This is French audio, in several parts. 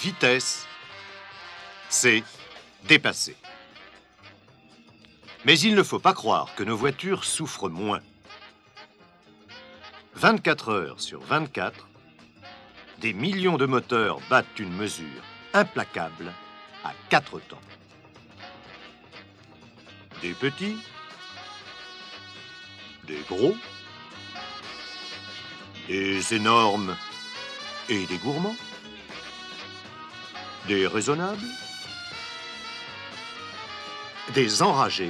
vitesse, c'est dépasser. Mais il ne faut pas croire que nos voitures souffrent moins. 24 heures sur 24, des millions de moteurs battent une mesure implacable à 4 temps. Des petits, des gros, des énormes et des gourmands, des raisonnables, des enragés,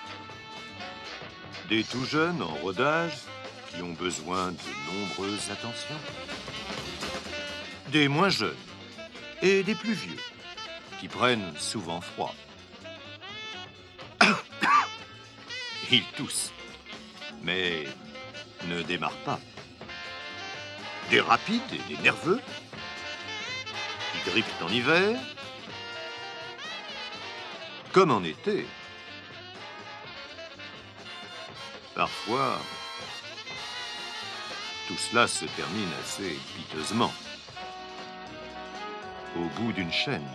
des tout jeunes en rodage qui ont besoin de nombreuses attentions, des moins jeunes et des plus vieux qui prennent souvent froid. Ils toussent, mais ne démarrent pas. Des rapides et des nerveux qui grippent en hiver comme en été. Parfois, tout cela se termine assez piteusement, au bout d'une chaîne.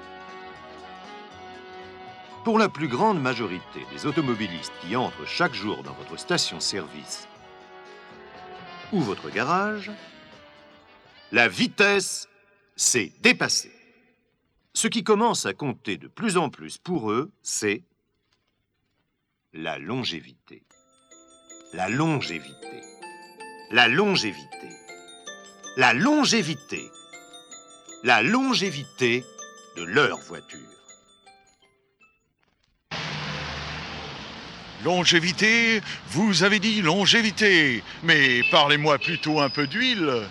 Pour la plus grande majorité des automobilistes qui entrent chaque jour dans votre station-service ou votre garage, la vitesse, c'est dépasser. Ce qui commence à compter de plus en plus pour eux, c'est la longévité. La longévité. La longévité. La longévité. La longévité de leur voiture. Longévité, vous avez dit longévité, mais parlez-moi plutôt un peu d'huile.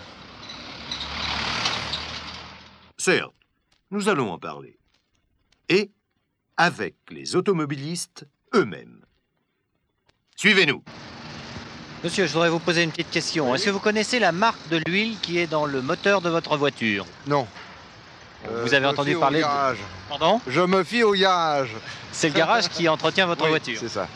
Certes, nous allons en parler. Et avec les automobilistes eux-mêmes. Suivez-nous. Monsieur, je voudrais vous poser une petite question. Oui. Est-ce que vous connaissez la marque de l'huile qui est dans le moteur de votre voiture? Non. Vous avez entendu parler au garage. Pardon? Je me fie au garage. C'est le garage qui entretient votre Oui, voiture. c'est ça.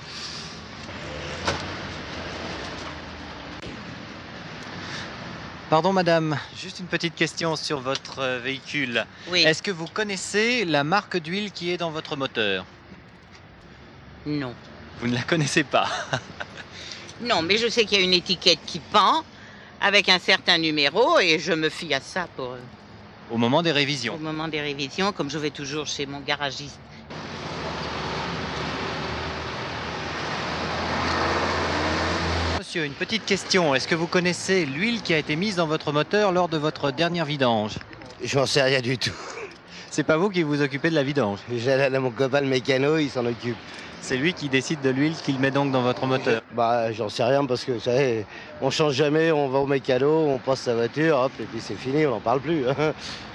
Pardon madame, juste une petite question sur votre véhicule. Oui. Est-ce que vous connaissez la marque d'huile qui est dans votre moteur? Non. Vous ne la connaissez pas. Non, mais je sais qu'il y a une étiquette qui pend avec un certain numéro et je me fie à ça pour Au moment des au révisions. moment des révisions, comme je vais toujours chez mon garagiste. Monsieur, une petite question. Est-ce que vous connaissez l'huile qui a été mise dans votre moteur lors de votre dernière vidange? J'en sais rien du tout. C'est pas vous qui vous occupez de la vidange. J'allais à mon copain le mécano, il s'en occupe. C'est lui qui décide de l'huile qu'il met donc dans votre moteur. Bah, j'en sais rien parce que, vous savez, on change jamais, on va au mécano, on passe sa voiture, hop, et puis c'est fini, on n'en parle plus. Hein.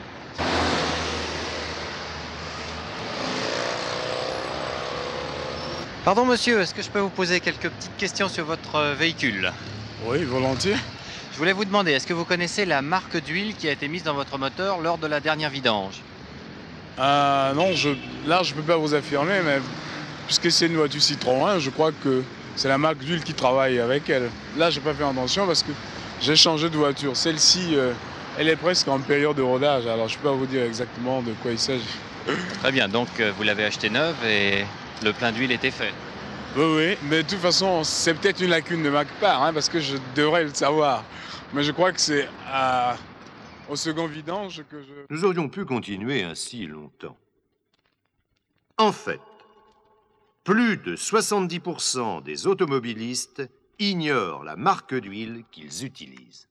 Pardon monsieur, est-ce que je peux vous poser quelques petites questions sur votre véhicule? Oui, volontiers. Je voulais vous demander, est-ce que vous connaissez la marque d'huile qui a été mise dans votre moteur lors de la dernière vidange? Non, là, je peux pas vous affirmer, mais puisque c'est une voiture Citroën, je crois que c'est la marque d'huile qui travaille avec elle. Là, j'ai pas fait attention parce que j'ai changé de voiture. Celle-ci, elle est presque en période de rodage, alors je peux pas vous dire exactement de quoi il s'agit. Très bien, donc vous l'avez achetée neuve et le plein d'huile était fait. Oui, oui, mais de toute façon, c'est peut-être une lacune de ma part, hein, parce que je devrais le savoir. Mais je crois que c'est au second vidange que je... Nous aurions pu continuer ainsi longtemps. En fait, plus de 70% des automobilistes ignorent la marque d'huile qu'ils utilisent.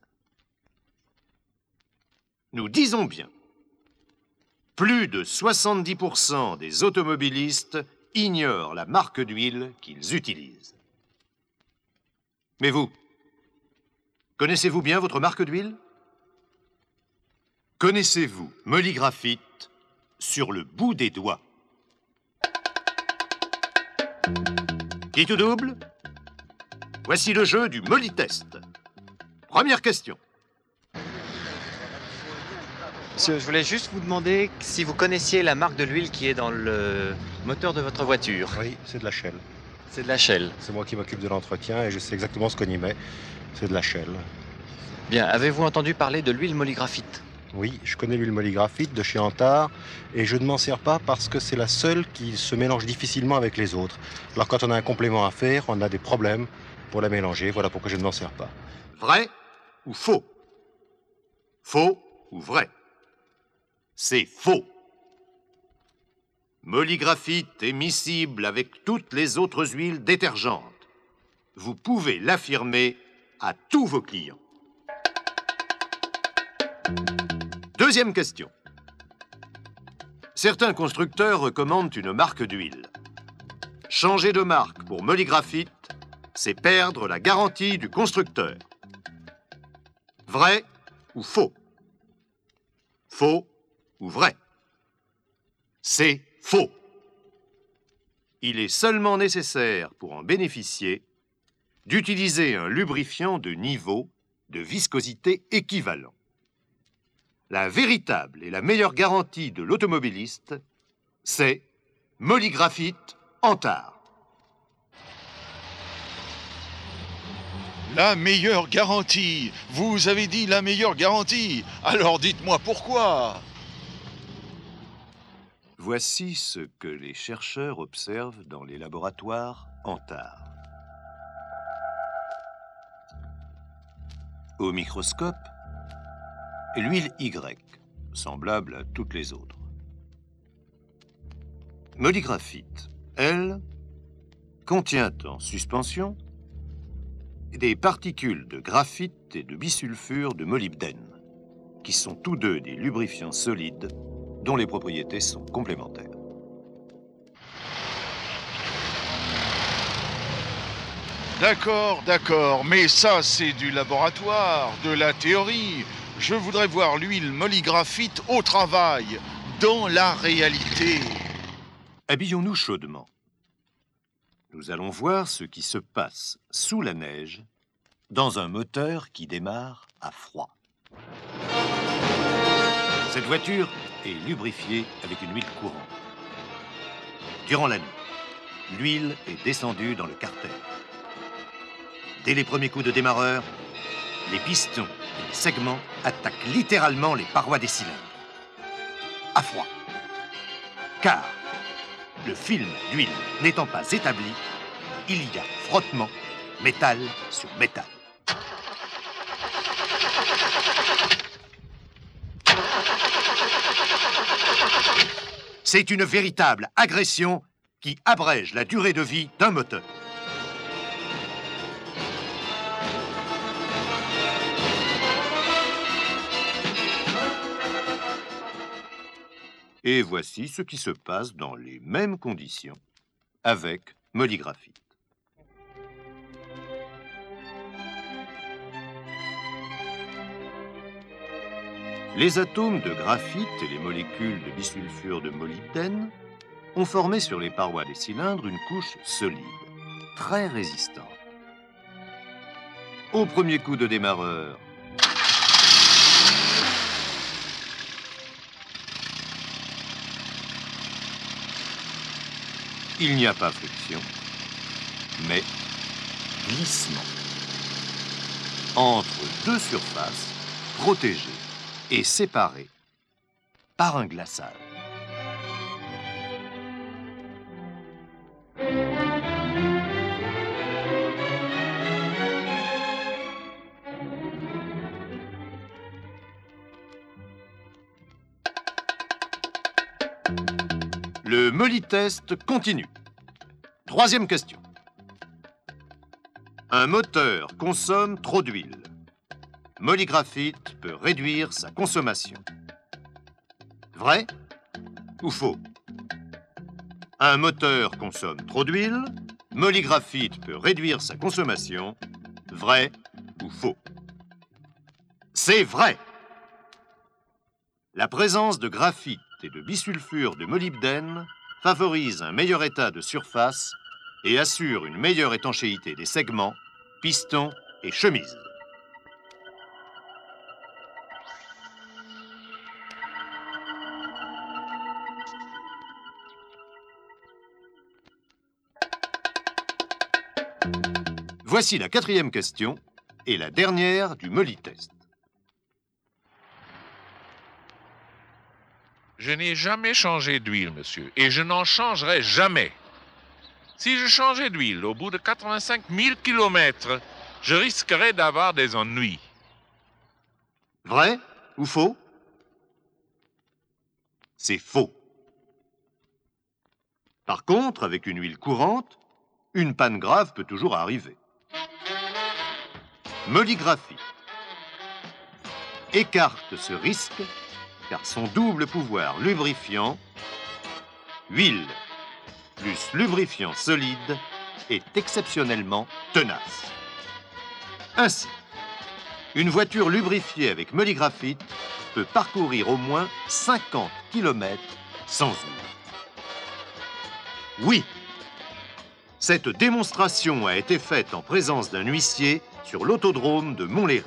Nous disons bien, plus de 70% des automobilistes ignorent la marque d'huile qu'ils utilisent. Mais vous, connaissez-vous bien votre marque d'huile? Connaissez-vous Molygraphite sur le bout des doigts? Qui tout double? Voici le jeu du Molytest. Première question. Monsieur, je voulais juste vous demander si vous connaissiez la marque de l'huile qui est dans le moteur de votre voiture. Oui, c'est de la Shell. C'est de la Shell. C'est moi qui m'occupe de l'entretien et je sais exactement ce qu'on y met. C'est de la Shell. Bien, avez-vous entendu parler de l'huile Molygraphite? Oui, je connais l'huile molygraphite de chez Antar et je ne m'en sers pas parce que c'est la seule qui se mélange difficilement avec les autres. Alors quand on a un complément à faire, on a des problèmes pour la mélanger. Voilà pourquoi je ne m'en sers pas. Vrai ou faux? Faux ou vrai? C'est faux. Molygraphite est miscible avec toutes les autres huiles détergentes. Vous pouvez l'affirmer à tous vos clients. Deuxième question. Certains constructeurs recommandent une marque d'huile. Changer de marque pour molygraphite, c'est perdre la garantie du constructeur. Vrai ou faux? Faux ou vrai? C'est faux. Il est seulement nécessaire, pour en bénéficier, d'utiliser un lubrifiant de niveau de viscosité équivalent. La véritable et la meilleure garantie de l'automobiliste, c'est molygraphite Antar. La meilleure garantie. Vous avez dit la meilleure garantie. Alors dites-moi pourquoi. Voici ce que les chercheurs observent dans les laboratoires Antar. Au microscope, l'huile Y, semblable à toutes les autres. Molygraphite, elle, contient en suspension des particules de graphite et de bisulfure de molybdène, qui sont tous deux des lubrifiants solides dont les propriétés sont complémentaires. D'accord, mais ça c'est du laboratoire, de la théorie. Je voudrais voir l'huile molygraphite au travail, dans la réalité. Habillons-nous chaudement. Nous allons voir ce qui se passe sous la neige dans un moteur qui démarre à froid. Cette voiture est lubrifiée avec une huile courante. Durant la nuit, l'huile est descendue dans le carter. Dès les premiers coups de démarreur, les pistons et les segments attaquent littéralement les parois des cylindres. À froid. Car, le film d'huile n'étant pas établi, il y a frottement, métal sur métal. C'est une véritable agression qui abrège la durée de vie d'un moteur. Et voici ce qui se passe dans les mêmes conditions avec molygraphite. Les atomes de graphite et les molécules de bisulfure de molybdène ont formé sur les parois des cylindres une couche solide, très résistante. Au premier coup de démarreur, il n'y a pas friction, mais glissement entre deux surfaces protégées et séparées par un glaçage. Le molytest continue. Troisième question. Un moteur consomme trop d'huile. Molygraphite peut réduire sa consommation. Vrai ou faux? Un moteur consomme trop d'huile. Molygraphite peut réduire sa consommation. Vrai ou faux? C'est vrai! La présence de graphite et de bisulfure de molybdène favorise un meilleur état de surface et assure une meilleure étanchéité des segments, pistons et chemises. Voici la quatrième question et la dernière du molytest. Je n'ai jamais changé d'huile, monsieur, et je n'en changerai jamais. Si je changeais d'huile au bout de 85 000 kilomètres, je risquerais d'avoir des ennuis. Vrai ou faux? C'est faux. Par contre, avec une huile courante, une panne grave peut toujours arriver. Molygraphite écarte ce risque car son double pouvoir lubrifiant, huile plus lubrifiant solide, est exceptionnellement tenace. Ainsi, une voiture lubrifiée avec molygraphite peut parcourir au moins 50 km sans huile. Oui, cette démonstration a été faite en présence d'un huissier sur l'autodrome de Montlhéry.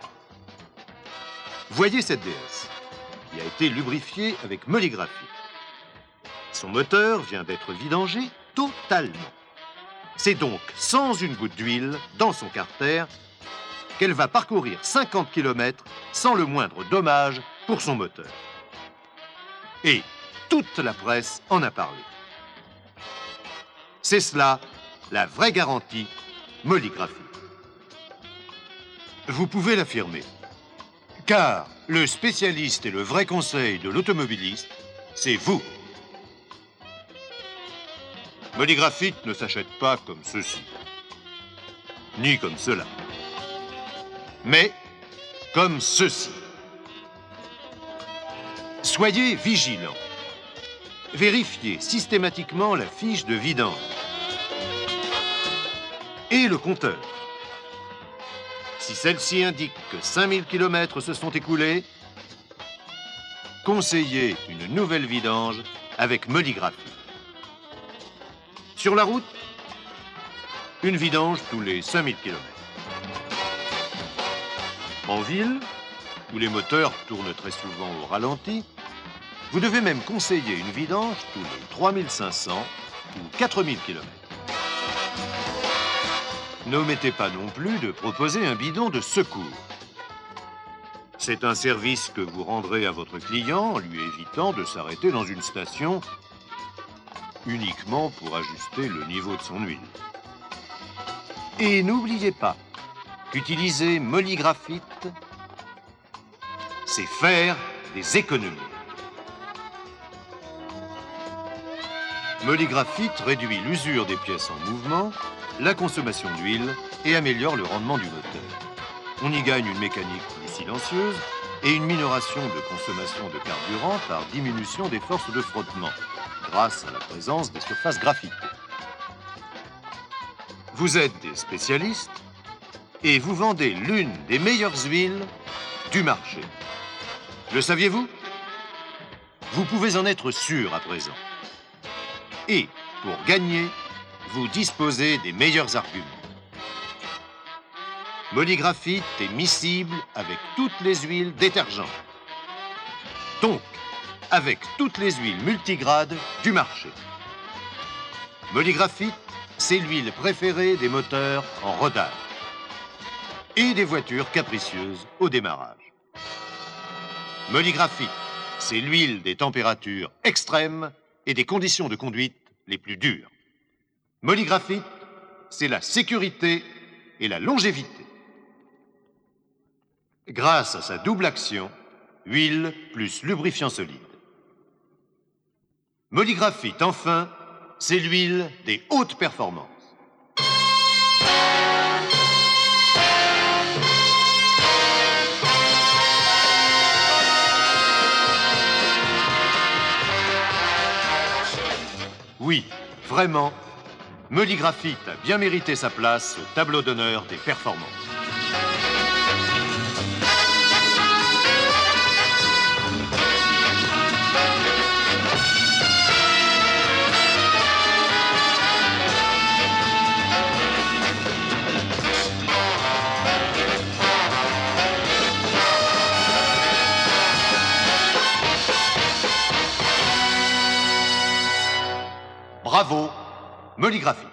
Voyez cette DS, qui a été lubrifiée avec molygraphite. Son moteur vient d'être vidangé totalement. C'est donc sans une goutte d'huile dans son carter qu'elle va parcourir 50 km sans le moindre dommage pour son moteur. Et toute la presse en a parlé. C'est cela, la vraie garantie molygraphite. Vous pouvez l'affirmer, car le spécialiste et le vrai conseil de l'automobiliste, c'est vous. Molygraphite ne s'achète pas comme ceci, ni comme cela, mais comme ceci. Soyez vigilants. Vérifiez systématiquement la fiche de vidange et le compteur. Si celle-ci indique que 5000 km se sont écoulés, conseillez une nouvelle vidange avec molygraphite. Sur la route, une vidange tous les 5000 km. En ville, où les moteurs tournent très souvent au ralenti, vous devez même conseiller une vidange tous les 3500 ou 4000 km. N'omettez pas non plus de proposer un bidon de secours. C'est un service que vous rendrez à votre client en lui évitant de s'arrêter dans une station uniquement pour ajuster le niveau de son huile. Et n'oubliez pas qu'utiliser molygraphite, c'est faire des économies. Molygraphite réduit l'usure des pièces en mouvement, la consommation d'huile et améliore le rendement du moteur. On y gagne une mécanique plus silencieuse et une minoration de consommation de carburant par diminution des forces de frottement, grâce à la présence des surfaces graphitées. Vous êtes des spécialistes et vous vendez l'une des meilleures huiles du marché. Le saviez-vous? Vous pouvez en être sûr à présent. Et pour gagner, vous disposez des meilleurs arguments. Molygraphite est miscible avec toutes les huiles détergentes. Donc, avec toutes les huiles multigrades du marché. Molygraphite, c'est l'huile préférée des moteurs en rodage et des voitures capricieuses au démarrage. Molygraphite, c'est l'huile des températures extrêmes et des conditions de conduite les plus dures. Molygraphite, c'est la sécurité et la longévité. Grâce à sa double action, huile plus lubrifiant solide. Molygraphite, enfin, c'est l'huile des hautes performances. Oui, vraiment, molygraphite a bien mérité sa place au tableau d'honneur des performances. Bravo, molygraphite.